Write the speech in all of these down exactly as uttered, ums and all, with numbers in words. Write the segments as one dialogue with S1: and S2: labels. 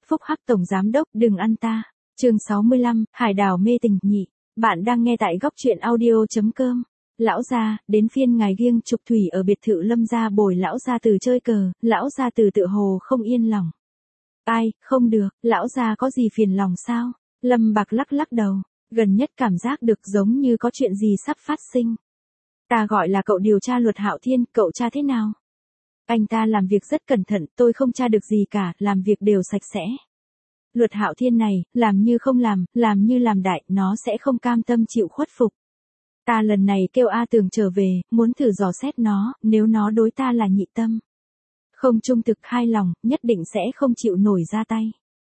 S1: Phúc Hắc Tổng Giám Đốc đừng ăn ta. Chương sáu mươi lăm, Hải đảo mê tình nhị. Bạn đang nghe tại góc truyện audio.com. Lão gia, đến phiên ngài Giêng Trục Thủy ở biệt thự Lâm gia bồi lão gia Từ chơi cờ, lão gia Từ tựa hồ không yên lòng. Ai, không được, lão gia có gì phiền lòng sao? Lâm Bạc lắc lắc đầu, gần nhất cảm giác được giống như có chuyện gì sắp phát sinh. Ta gọi là cậu điều tra Luật Hạo Thiên, cậu tra thế nào? Anh ta làm việc rất cẩn thận, tôi không tra được gì cả, làm việc đều sạch sẽ. Luật Hạo Thiên này, làm như không làm, làm như làm đại, nó sẽ không cam tâm chịu khuất phục. Ta lần này kêu A Tường trở về, muốn thử dò xét nó, nếu nó đối ta là nhị tâm. Không trung thực hai lòng, nhất định sẽ không chịu nổi ra tay.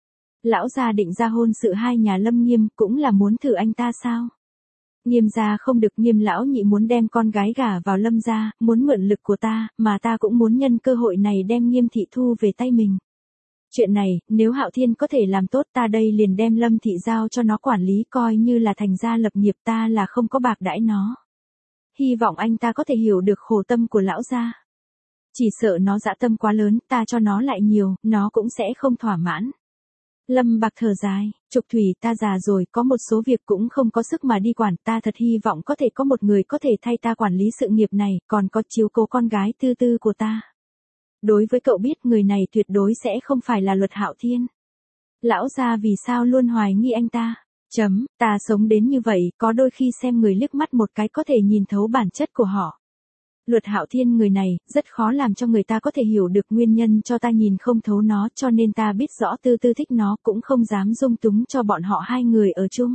S1: Lão gia định ra hôn sự hai nhà Lâm Nghiêm, cũng là muốn thử anh ta sao? Nghiêm gia không được, Nghiêm lão nhị muốn đem con gái gả vào Lâm gia, muốn mượn lực của ta, mà ta cũng muốn nhân cơ hội này đem Nghiêm thị thu về tay mình. Chuyện này, nếu Hạo Thiên có thể làm tốt, ta đây liền đem Lâm thị giao cho nó quản lý, coi như là thành gia lập nghiệp, ta là không có bạc đãi nó. Hy vọng anh ta có thể hiểu được khổ tâm của lão gia. Chỉ sợ nó dã tâm quá lớn, ta cho nó lại nhiều, nó cũng sẽ không thỏa mãn. Lâm Bạc thở dài, Trục Thủy, ta già rồi, có một số việc cũng không có sức mà đi quản, ta thật hy vọng có thể có một người có thể thay ta quản lý sự nghiệp này, còn có chiếu cố con gái Tư Tư của ta. Đối với cậu biết, người này tuyệt đối sẽ không phải là Luật Hạo Thiên. Lão gia vì sao luôn hoài nghi anh ta? Chấm, ta sống đến như vậy, có đôi khi xem người liếc mắt một cái có thể nhìn thấu bản chất của họ. Luật Hạo Thiên người này, rất khó làm cho người ta có thể hiểu được nguyên nhân cho ta nhìn không thấu nó, cho nên ta biết rõ Tư Tư thích nó, cũng không dám dung túng cho bọn họ hai người ở chung.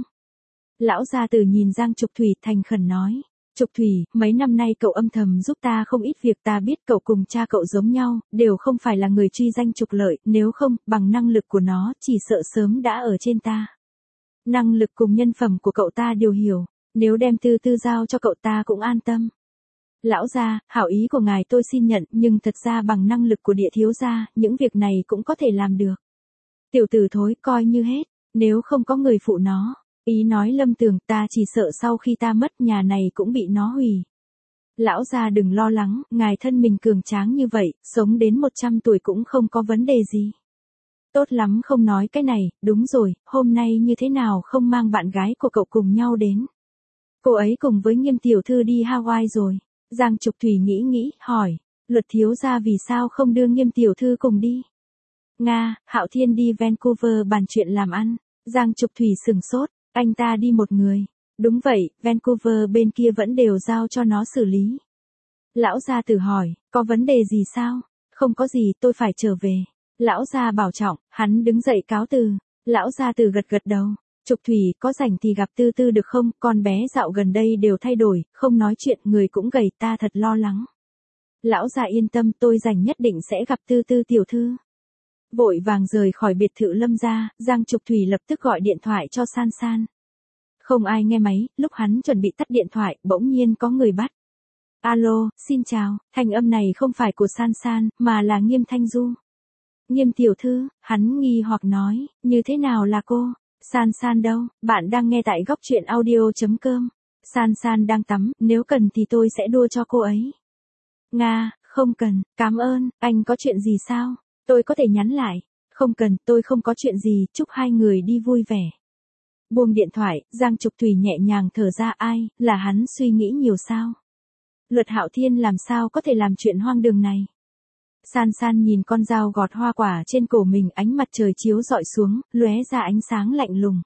S1: Lão gia Từ nhìn Giang Trục Thủy thành khẩn nói. Trục Thủy, mấy năm nay cậu âm thầm giúp ta không ít việc, ta biết cậu cùng cha cậu giống nhau, đều không phải là người truy danh trục lợi, nếu không, bằng năng lực của nó, chỉ sợ sớm đã ở trên ta. Năng lực cùng nhân phẩm của cậu ta đều hiểu, nếu đem Tư Tư giao cho cậu ta cũng an tâm. Lão gia, hảo ý của ngài tôi xin nhận, nhưng thật ra bằng năng lực của Địa thiếu gia, những việc này cũng có thể làm được. Tiểu tử thối, coi như hết, nếu không có người phụ nó. Ý nói Lâm Tường, ta chỉ sợ sau khi ta mất, nhà này cũng bị nó hủy. Lão gia đừng lo lắng, ngài thân mình cường tráng như vậy, sống đến một trăm tuổi cũng không có vấn đề gì. Tốt lắm, không nói cái này, đúng rồi, hôm nay như thế nào không mang bạn gái của cậu cùng nhau đến. Cô ấy cùng với Nghiêm tiểu thư đi Hawaii rồi. Giang Trục Thủy nghĩ nghĩ, hỏi, Luật thiếu gia vì sao không đưa Nghiêm tiểu thư cùng đi? Nga, Hạo Thiên đi Vancouver bàn chuyện làm ăn. Giang Trục Thủy sửng sốt. Anh ta đi một người. Đúng vậy, Vancouver bên kia vẫn đều giao cho nó xử lý. Lão gia Tử hỏi, có vấn đề gì sao? Không có gì, tôi phải trở về. Lão gia bảo trọng, hắn đứng dậy cáo từ. Lão gia Tử gật gật đầu. Trục Thủy, có rảnh thì gặp Tư Tư được không? Con bé dạo gần đây đều thay đổi, không nói chuyện, người cũng gầy, ta thật lo lắng. Lão gia yên tâm, tôi rảnh nhất định sẽ gặp Tư Tư tiểu thư. Vội vàng rời khỏi biệt thự Lâm gia, Giang Trục Thủy lập tức gọi điện thoại cho San San. Không ai nghe máy, lúc hắn chuẩn bị tắt điện thoại, bỗng nhiên có người bắt. Alo, xin chào, thanh âm này không phải của San San, mà là Nghiêm Thanh Du. Nghiêm tiểu thư, hắn nghi hoặc nói, như thế nào là cô? San San đâu? Bạn đang nghe tại góc truyện audio.com. San San đang tắm, nếu cần thì tôi sẽ đua cho cô ấy. Nga, không cần, cảm ơn, anh có chuyện gì sao? Tôi có thể nhắn lại. Không cần, tôi không có chuyện gì, chúc hai người đi vui vẻ. Buông điện thoại, Giang Trục Thủy nhẹ nhàng thở ra, ai, là hắn suy nghĩ nhiều sao? Luật Hạo Thiên làm sao có thể làm chuyện hoang đường này? San San nhìn con dao gọt hoa quả trên cổ mình, ánh mặt trời chiếu rọi xuống, lóe ra ánh sáng lạnh lùng.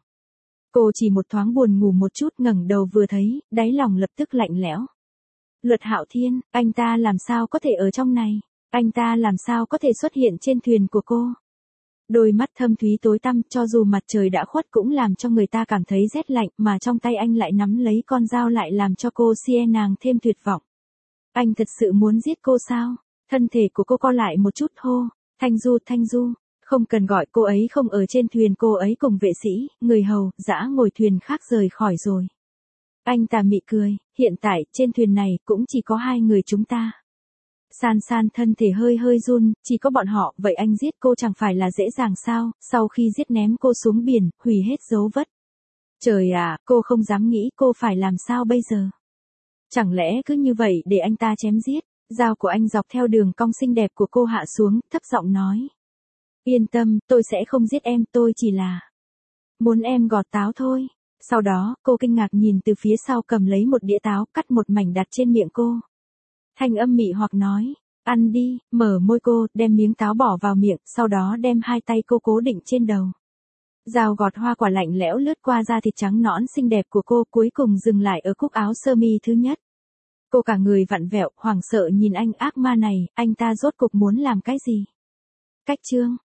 S1: Cô chỉ một thoáng buồn ngủ một chút, ngẩng đầu vừa thấy, đáy lòng lập tức lạnh lẽo. Luật Hạo Thiên, anh ta làm sao có thể ở trong này? Anh ta làm sao có thể xuất hiện trên thuyền của cô? Đôi mắt thâm thúy tối tăm, cho dù mặt trời đã khuất cũng làm cho người ta cảm thấy rét lạnh, mà trong tay anh lại nắm lấy con dao lại làm cho cô sie nàng thêm tuyệt vọng. Anh thật sự muốn giết cô sao? Thân thể của cô co lại một chút, hô, Thanh Du, Thanh Du, không cần gọi, cô ấy không ở trên thuyền, cô ấy cùng vệ sĩ, người hầu, dã ngồi thuyền khác rời khỏi rồi. Anh tà mị cười, hiện tại, trên thuyền này, cũng chỉ có hai người chúng ta. San San thân thể hơi hơi run, chỉ có bọn họ, vậy anh giết cô chẳng phải là dễ dàng sao, sau khi giết ném cô xuống biển, hủy hết dấu vết. Trời ạ, cô không dám nghĩ cô phải làm sao bây giờ. Chẳng lẽ cứ như vậy để anh ta chém giết, dao của anh dọc theo đường cong xinh đẹp của cô hạ xuống, thấp giọng nói. Yên tâm, tôi sẽ không giết em, tôi chỉ là muốn em gọt táo thôi. Sau đó, cô kinh ngạc nhìn từ phía sau cầm lấy một đĩa táo, cắt một mảnh đặt trên miệng cô. Thanh âm mị hoặc nói, ăn đi, mở môi cô, đem miếng táo bỏ vào miệng, sau đó đem hai tay cô cố định trên đầu. Dao gọt hoa quả lạnh lẽo lướt qua da thịt trắng nõn xinh đẹp của cô, cuối cùng dừng lại ở cúc áo sơ mi thứ nhất. Cô cả người vặn vẹo, hoảng sợ nhìn anh ác ma này, anh ta rốt cục muốn làm cái gì? Cách chương